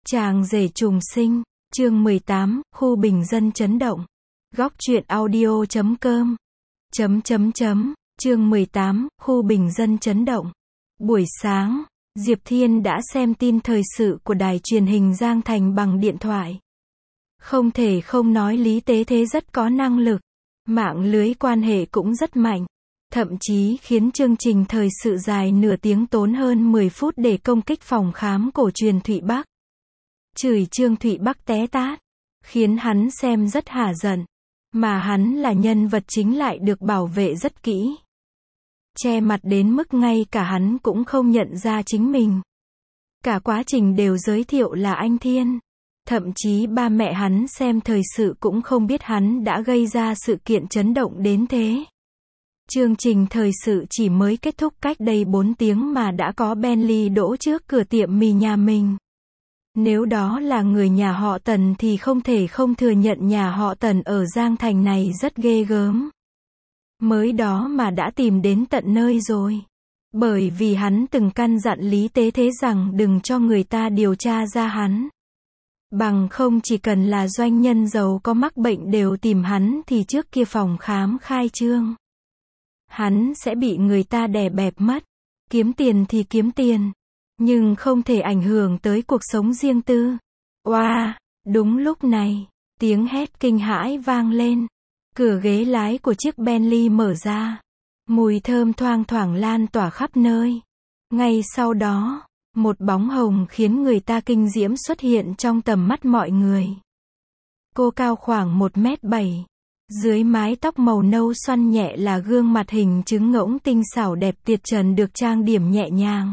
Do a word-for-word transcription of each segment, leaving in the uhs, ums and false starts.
Chàng rể trùng sinh, chương mười tám, khu bình dân chấn động. Góc truyện audio chấm com. Chấm chấm chấm, chương mười tám, khu bình dân chấn động. Buổi sáng, Diệp Thiên đã xem tin thời sự của đài truyền hình Giang Thành bằng điện thoại. Không thể không nói Lý Tế Thế rất có năng lực. Mạng lưới quan hệ cũng rất mạnh. Thậm chí khiến chương trình thời sự dài nửa tiếng tốn hơn mười phút để công kích phòng khám cổ truyền Thụy Bắc. Chửi Trương Thụy Bắc té tát. Khiến hắn xem rất hả giận. Mà hắn là nhân vật chính lại được bảo vệ rất kỹ. Che mặt đến mức ngay cả hắn cũng không nhận ra chính mình. Cả quá trình đều giới thiệu là anh Thiên. Thậm chí ba mẹ hắn xem thời sự cũng không biết hắn đã gây ra sự kiện chấn động đến thế. Chương trình thời sự chỉ mới kết thúc cách đây bốn tiếng mà đã có Bentley đỗ trước cửa tiệm mì nhà mình. Nếu đó là người nhà họ Tần thì không thể không thừa nhận nhà họ Tần ở Giang Thành này rất ghê gớm. Mới đó mà đã tìm đến tận nơi rồi. Bởi vì hắn từng căn dặn Lý Tế Thế rằng đừng cho người ta điều tra ra hắn. Bằng không chỉ cần là doanh nhân giàu có mắc bệnh đều tìm hắn thì trước kia phòng khám khai trương. Hắn sẽ bị người ta đè bẹp mất. Kiếm tiền thì kiếm tiền. Nhưng không thể ảnh hưởng tới cuộc sống riêng tư. Oa, wow, đúng lúc này, tiếng hét kinh hãi vang lên. Cửa ghế lái của chiếc Bentley mở ra. Mùi thơm thoang thoảng lan tỏa khắp nơi. Ngay sau đó, một bóng hồng khiến người ta kinh diễm xuất hiện trong tầm mắt mọi người. Cô cao khoảng một mét bảy. Dưới mái tóc màu nâu xoăn nhẹ là gương mặt hình trứng ngỗng tinh xảo đẹp tuyệt trần được trang điểm nhẹ nhàng.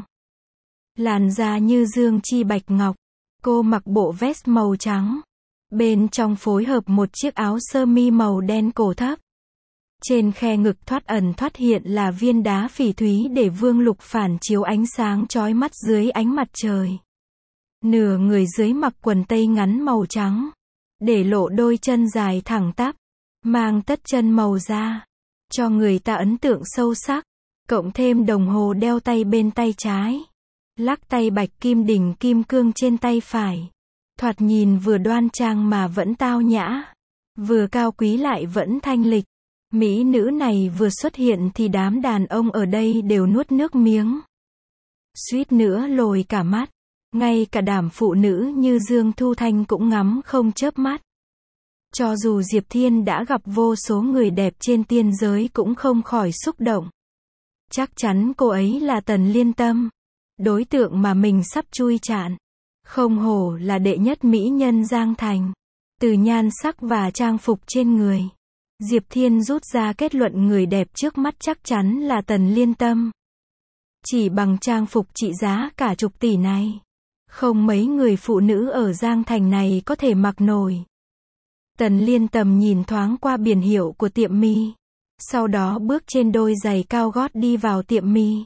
Làn da như dương chi bạch ngọc. Cô mặc bộ vest màu trắng. Bên trong phối hợp một chiếc áo sơ mi màu đen cổ thấp. Trên khe ngực thoát ẩn thoát hiện là viên đá phỉ thúy để vương lục phản chiếu ánh sáng chói mắt dưới ánh mặt trời. Nửa người dưới mặc quần tây ngắn màu trắng. Để lộ đôi chân dài thẳng tắp. Mang tất chân màu da. Cho người ta ấn tượng sâu sắc. Cộng thêm đồng hồ đeo tay bên tay trái. Lắc tay bạch kim đỉnh kim cương trên tay phải. Thoạt nhìn vừa đoan trang mà vẫn tao nhã. Vừa cao quý lại vẫn thanh lịch. Mỹ nữ này vừa xuất hiện thì đám đàn ông ở đây đều nuốt nước miếng. Suýt nữa lồi cả mắt. Ngay cả đám phụ nữ như Dương Thu Thanh cũng ngắm không chớp mắt. Cho dù Diệp Thiên đã gặp vô số người đẹp trên tiên giới cũng không khỏi xúc động. Chắc chắn cô ấy là Tần Liên Tâm. Đối tượng mà mình sắp chui chạn. Không hổ là đệ nhất mỹ nhân Giang Thành. Từ nhan sắc và trang phục trên người. Diệp Thiên rút ra kết luận người đẹp trước mắt chắc chắn là Tần Liên Tâm. Chỉ bằng trang phục trị giá cả chục tỷ này. Không mấy người phụ nữ ở Giang Thành này có thể mặc nổi. Tần Liên Tâm nhìn thoáng qua biển hiệu của tiệm mì. Sau đó bước trên đôi giày cao gót đi vào tiệm mì.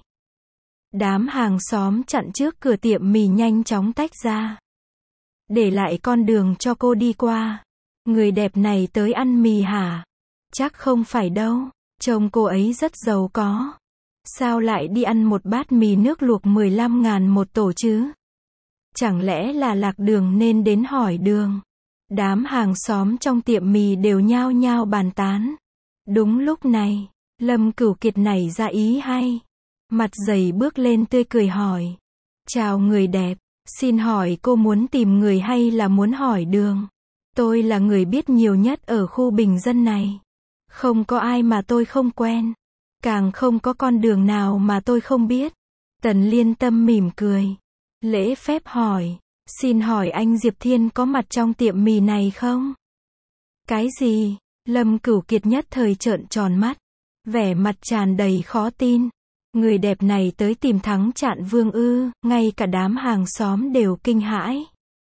Đám hàng xóm chặn trước cửa tiệm mì nhanh chóng tách ra. Để lại con đường cho cô đi qua. Người đẹp này tới ăn mì hả? Chắc không phải đâu. Trông cô ấy rất giàu có. Sao lại đi ăn một bát mì nước luộc mười lăm ngàn một tổ chứ? Chẳng lẽ là lạc đường nên đến hỏi đường? Đám hàng xóm trong tiệm mì đều nhao nhao bàn tán. Đúng lúc này, Lâm Cửu Kiệt nảy ra ý hay. Mặt dày bước lên tươi cười hỏi. Chào người đẹp, xin hỏi cô muốn tìm người hay là muốn hỏi đường? Tôi là người biết nhiều nhất ở khu bình dân này. Không có ai mà tôi không quen. Càng không có con đường nào mà tôi không biết. Tần Liên Tâm mỉm cười. Lễ phép hỏi. Xin hỏi anh Diệp Thiên có mặt trong tiệm mì này không? Cái gì? Lâm Cửu Kiệt nhất thời trợn tròn mắt. Vẻ mặt tràn đầy khó tin. Người đẹp này tới tìm thắng Trạn Vương ư? Ngay cả đám hàng xóm đều kinh hãi.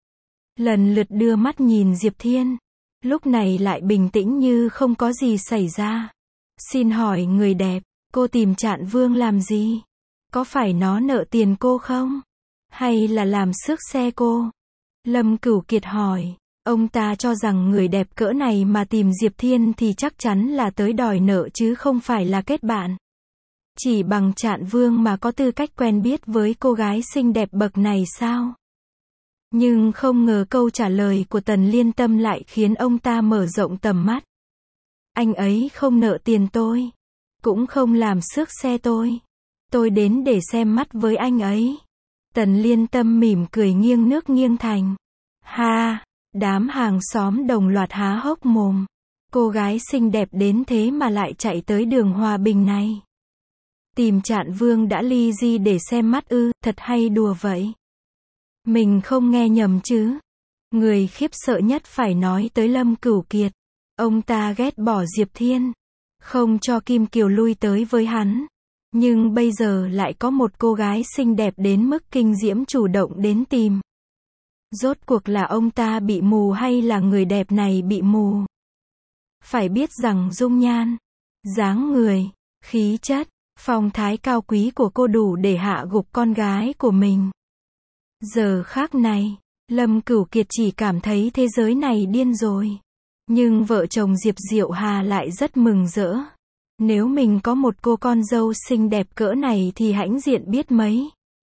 Lần lượt đưa mắt nhìn Diệp Thiên. Lúc này lại bình tĩnh như không có gì xảy ra. Xin hỏi người đẹp, cô tìm Trạn Vương làm gì? Có phải nó nợ tiền cô không? Hay là làm xước xe cô? Lâm Cửu Kiệt hỏi. Ông ta cho rằng người đẹp cỡ này mà tìm Diệp Thiên thì chắc chắn là tới đòi nợ chứ không phải là kết bạn. Chỉ bằng Trạn Vương mà có tư cách quen biết với cô gái xinh đẹp bậc này sao? Nhưng không ngờ câu trả lời của Tần Liên Tâm lại khiến ông ta mở rộng tầm mắt. Anh ấy không nợ tiền tôi, cũng không làm xước xe tôi. Tôi đến để xem mắt với anh ấy. Tần Liên Tâm mỉm cười nghiêng nước nghiêng thành. Ha, đám hàng xóm đồng loạt há hốc mồm. Cô gái xinh đẹp đến thế mà lại chạy tới đường Hòa Bình này. Tìm Trạn Vương đã ly di để xem mắt ư, thật hay đùa vậy. Mình không nghe nhầm chứ. Người khiếp sợ nhất phải nói tới Lâm Cửu Kiệt. Ông ta ghét bỏ Diệp Thiên, không cho Kim Kiều lui tới với hắn. Nhưng bây giờ lại có một cô gái xinh đẹp đến mức kinh diễm chủ động đến tìm. Rốt cuộc là ông ta bị mù hay là người đẹp này bị mù? Phải biết rằng dung nhan, dáng người, khí chất, phong thái cao quý của cô đủ để hạ gục con gái của mình. Giờ khác này, Lâm Cửu Kiệt chỉ cảm thấy thế giới này điên rồi. Nhưng vợ chồng Diệp Diệu Hà lại rất mừng rỡ. Nếu mình có một cô con dâu xinh đẹp cỡ này thì hãnh diện biết mấy.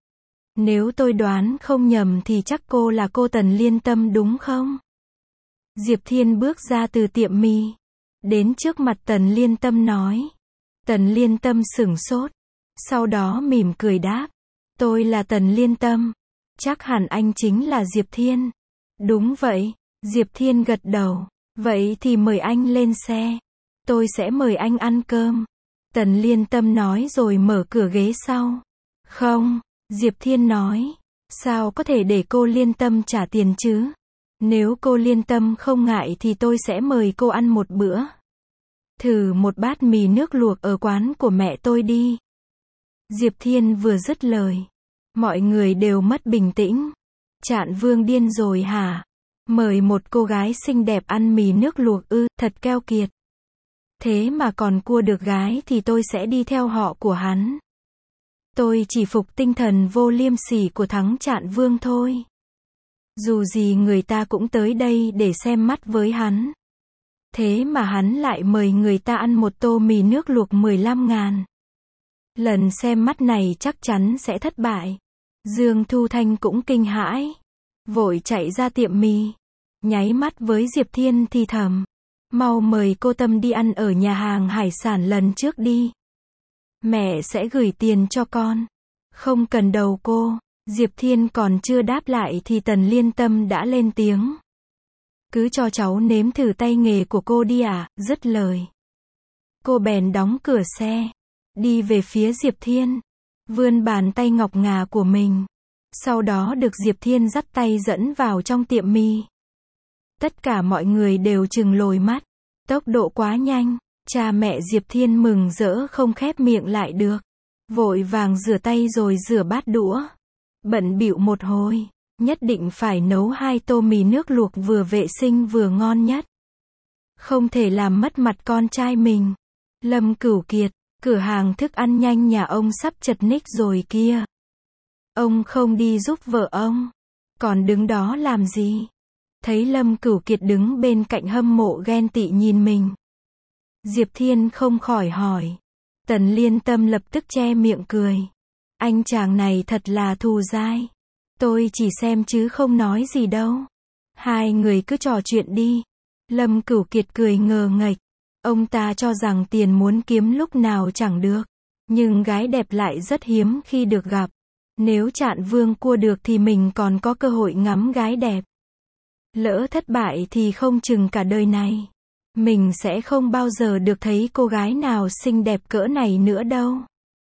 Nếu tôi đoán không nhầm thì chắc cô là cô Tần Liên Tâm đúng không? Diệp Thiên bước ra từ tiệm mì, đến trước mặt Tần Liên Tâm nói. Tần Liên Tâm sửng sốt, sau đó mỉm cười đáp. Tôi là Tần Liên Tâm, chắc hẳn anh chính là Diệp Thiên. Đúng vậy, Diệp Thiên gật đầu. Vậy thì mời anh lên xe. Tôi sẽ mời anh ăn cơm. Tần Liên Tâm nói rồi mở cửa ghế sau. Không, Diệp Thiên nói. Sao có thể để cô Liên Tâm trả tiền chứ? Nếu cô Liên Tâm không ngại thì tôi sẽ mời cô ăn một bữa. Thử một bát mì nước luộc ở quán của mẹ tôi đi. Diệp Thiên vừa dứt lời, mọi người đều mất bình tĩnh. Trạn Vương điên rồi hả? Mời một cô gái xinh đẹp ăn mì nước luộc ư, thật keo kiệt. Thế mà còn cua được gái thì tôi sẽ đi theo họ của hắn. Tôi chỉ phục tinh thần vô liêm sỉ của thắng Trạn Vương thôi. Dù gì người ta cũng tới đây để xem mắt với hắn. Thế mà hắn lại mời người ta ăn một tô mì nước luộc mười lăm ngàn. Lần xem mắt này chắc chắn sẽ thất bại. Dương Thu Thanh cũng kinh hãi, vội chạy ra tiệm mì, nháy mắt với Diệp Thiên thì thầm. Mau mời cô Tâm đi ăn ở nhà hàng hải sản lần trước đi. Mẹ sẽ gửi tiền cho con. Không cần đầu cô. Diệp Thiên còn chưa đáp lại thì Tần Liên Tâm đã lên tiếng. Cứ cho cháu nếm thử tay nghề của cô đi à, dứt lời. Cô bèn đóng cửa xe, đi về phía Diệp Thiên, vươn bàn tay ngọc ngà của mình. Sau đó được Diệp Thiên dắt tay dẫn vào trong tiệm mì. Tất cả mọi người đều trừng lồi mắt. Tốc độ quá nhanh, cha mẹ Diệp Thiên mừng rỡ không khép miệng lại được. Vội vàng rửa tay rồi rửa bát đũa. Bận bịu một hồi, nhất định phải nấu hai tô mì nước luộc vừa vệ sinh vừa ngon nhất. Không thể làm mất mặt con trai mình. Lâm Cửu Kiệt, cửa hàng thức ăn nhanh nhà ông sắp chật ních rồi kia. Ông không đi giúp vợ ông, còn đứng đó làm gì? Thấy Lâm Cửu Kiệt đứng bên cạnh hâm mộ ghen tị nhìn mình. Diệp Thiên không khỏi hỏi. Tần Liên Tâm lập tức che miệng cười. Anh chàng này thật là thù dai. Tôi chỉ xem chứ không nói gì đâu. Hai người cứ trò chuyện đi. Lâm Cửu Kiệt cười ngờ nghệch. Ông ta cho rằng tiền muốn kiếm lúc nào chẳng được. Nhưng gái đẹp lại rất hiếm khi được gặp. Nếu Trạn Vương cua được thì mình còn có cơ hội ngắm gái đẹp. Lỡ thất bại thì không chừng cả đời này mình sẽ không bao giờ được thấy cô gái nào xinh đẹp cỡ này nữa đâu.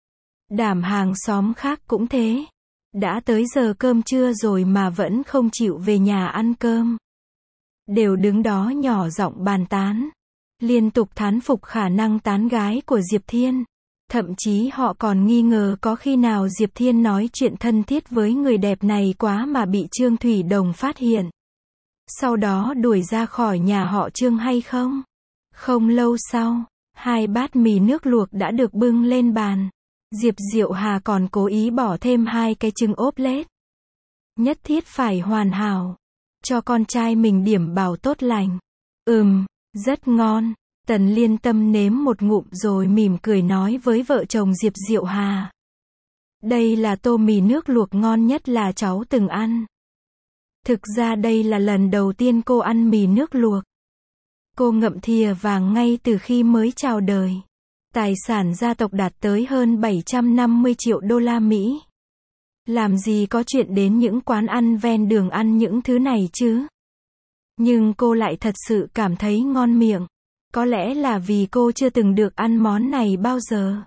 Đảm hàng xóm khác cũng thế. Đã tới giờ cơm trưa rồi mà vẫn không chịu về nhà ăn cơm. Đều đứng đó nhỏ giọng bàn tán. Liên tục thán phục khả năng tán gái của Diệp Thiên. Thậm chí họ còn nghi ngờ có khi nào Diệp Thiên nói chuyện thân thiết với người đẹp này quá mà bị Trương Thủy Đồng phát hiện. Sau đó đuổi ra khỏi nhà họ Trương hay không? Không lâu sau, hai bát mì nước luộc đã được bưng lên bàn. Diệp Diệu Hà còn cố ý bỏ thêm hai cái trứng ốp lết. Nhất thiết phải hoàn hảo. Cho con trai mình điểm bảo tốt lành. Ừm, rất ngon. Tần Liên Tâm nếm một ngụm rồi mỉm cười nói với vợ chồng Diệp Diệu Hà. Đây là tô mì nước luộc ngon nhất là cháu từng ăn. Thực ra đây là lần đầu tiên cô ăn mì nước luộc. Cô ngậm thìa vàng ngay từ khi mới chào đời. Tài sản gia tộc đạt tới hơn bảy trăm năm mươi triệu đô la Mỹ. Làm gì có chuyện đến những quán ăn ven đường ăn những thứ này chứ? Nhưng cô lại thật sự cảm thấy ngon miệng. Có lẽ là vì cô chưa từng được ăn món này bao giờ.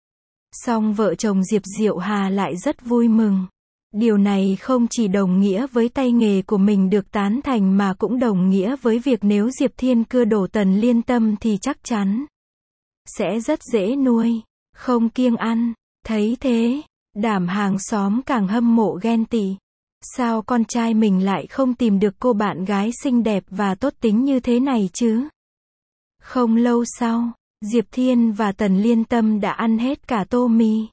Song vợ chồng Diệp Diệu Hà lại rất vui mừng. Điều này không chỉ đồng nghĩa với tay nghề của mình được tán thành mà cũng đồng nghĩa với việc nếu Diệp Thiên cưa đổ Tần Liên Tâm thì chắc chắn sẽ rất dễ nuôi, không kiêng ăn. Thấy thế, Đảm hàng xóm càng hâm mộ ghen tị. Sao con trai mình lại không tìm được cô bạn gái xinh đẹp và tốt tính như thế này chứ? Không lâu sau, Diệp Thiên và Tần Liên Tâm đã ăn hết cả tô mì.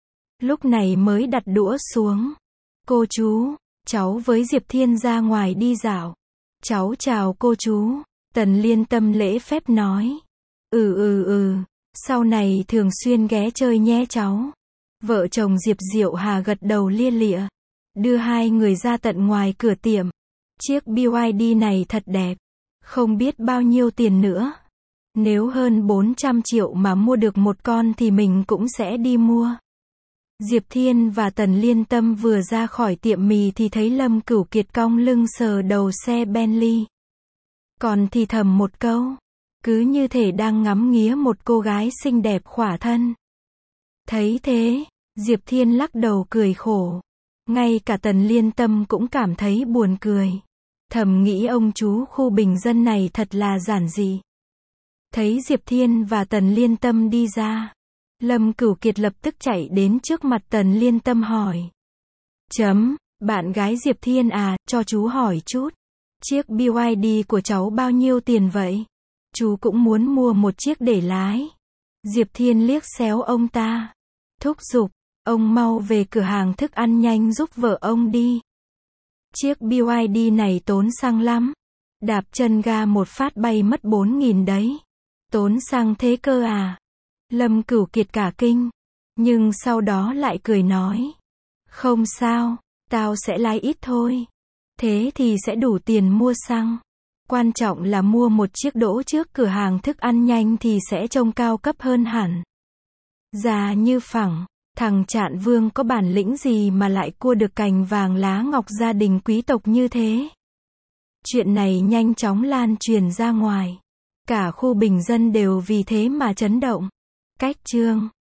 Lúc này mới đặt đũa xuống. Cô chú, cháu với Diệp Thiên ra ngoài đi dạo. Cháu chào cô chú. Tần Liên Tâm lễ phép nói. Ừ ừ ừ, sau này thường xuyên ghé chơi nhé cháu. Vợ chồng Diệp Diệu Hà gật đầu lia lịa. Đưa hai người ra tận ngoài cửa tiệm. Chiếc bê i đê này thật đẹp. Không biết bao nhiêu tiền nữa. Nếu hơn bốn trăm triệu mà mua được một con thì mình cũng sẽ đi mua. Diệp Thiên và Tần Liên Tâm vừa ra khỏi tiệm mì thì thấy Lâm Cửu Kiệt cong lưng sờ đầu xe Bentley. Còn thì thầm một câu. Cứ như thể đang ngắm nghía một cô gái xinh đẹp khỏa thân. Thấy thế, Diệp Thiên lắc đầu cười khổ. Ngay cả Tần Liên Tâm cũng cảm thấy buồn cười. Thầm nghĩ ông chú khu bình dân này thật là giản dị. Thấy Diệp Thiên và Tần Liên Tâm đi ra, Lâm Cửu Kiệt lập tức chạy đến trước mặt Tần Liên Tâm hỏi. Chấm, bạn gái Diệp Thiên à, cho chú hỏi chút. Chiếc bê i đê của cháu bao nhiêu tiền vậy? Chú cũng muốn mua một chiếc để lái. Diệp Thiên liếc xéo ông ta. Thúc giục, ông mau về cửa hàng thức ăn nhanh giúp vợ ông đi. Chiếc bê i đê này tốn xăng lắm. Đạp chân ga một phát bay mất bốn nghìn đấy. Tốn xăng thế cơ à? Lâm Cửu Kiệt cả kinh. Nhưng sau đó lại cười nói. Không sao, tao sẽ lái ít thôi. Thế thì sẽ đủ tiền mua xăng. Quan trọng là mua một chiếc đỗ trước cửa hàng thức ăn nhanh thì sẽ trông cao cấp hơn hẳn. Già như phẳng, thằng Trạn Vương có bản lĩnh gì mà lại cua được cành vàng lá ngọc gia đình quý tộc như thế? Chuyện này nhanh chóng lan truyền ra ngoài. Cả khu bình dân đều vì thế mà chấn động. Cách chương